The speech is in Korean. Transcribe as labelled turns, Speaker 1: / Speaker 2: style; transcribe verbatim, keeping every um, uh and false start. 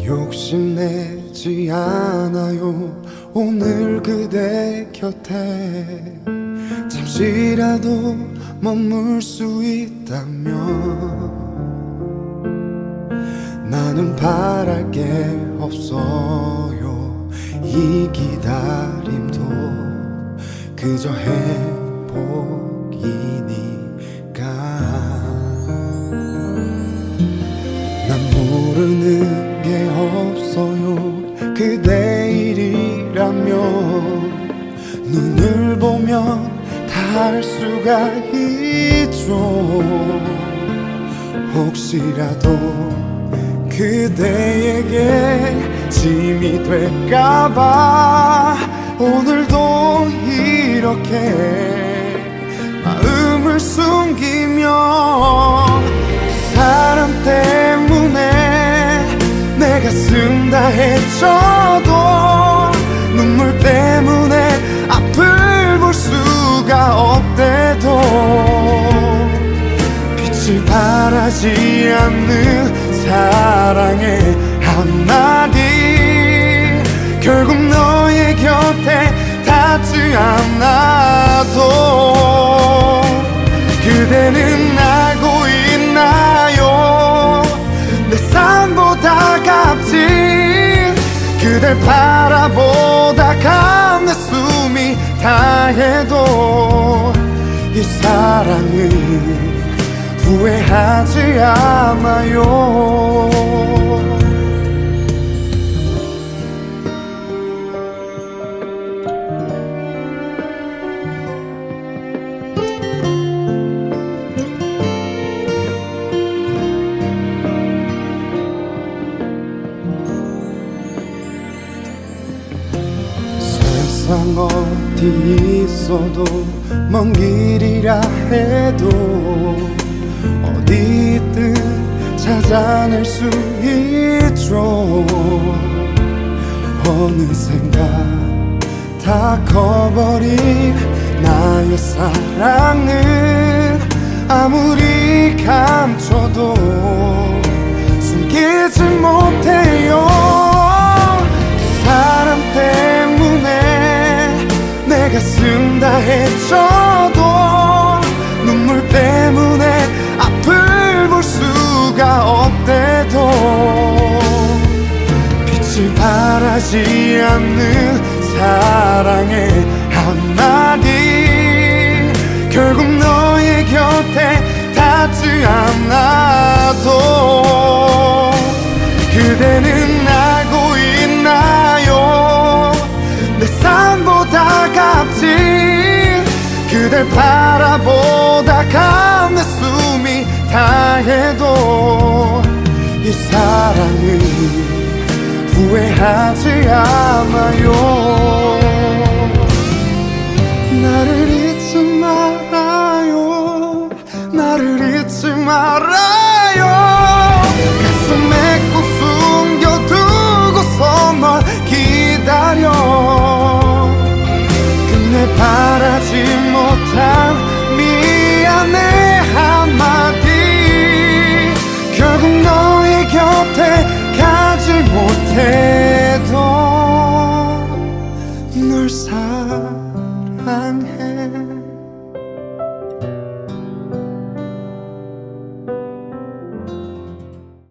Speaker 1: 욕심내지 않아요. 오늘 그대 곁에 잠시라도 머물 수 있다면 나는 바랄 게 없어요. 이 기다림도 그저 행복이니까. 난 모르는 게 없어요. 그대 일이라면 눈을 보면 다 알 수가 있죠. 혹시라도 그대에게 짐이 될까봐 오늘도 이렇게 마음을 숨기며 그 사람 때문에 내 가슴 다 헤쳐도 눈물 때문에 앞을 볼 수가 없대도 빛을 발하지 않는 사랑의 한마디 결국 너의 곁에 닿지 않아도 그대는 알고 있나요? 내 삶보다 값진 그댈 바라보다 간 내 숨이 다해도 이 사랑은 후회하지 않아요. 세상 어디 있어도 먼 길이라 해도 어디든 찾아낼 수 있죠. 어느샌가 다 커버린 나의 사랑은 아무리 감춰도 숨기지 못해요. 그 사람 때문에 내 가슴 다 헤쳐도 눈물 때문에 앞을 볼 수가 없대도 빛을 발하지 않는 사랑의 한마디 결국 너의 곁에 닿지 않아도 그대는 알고 있나요? 내 삶보다 값진 그댈 바라보다 간 내 숨이 다해도 이 사랑은 후회하지 않아요.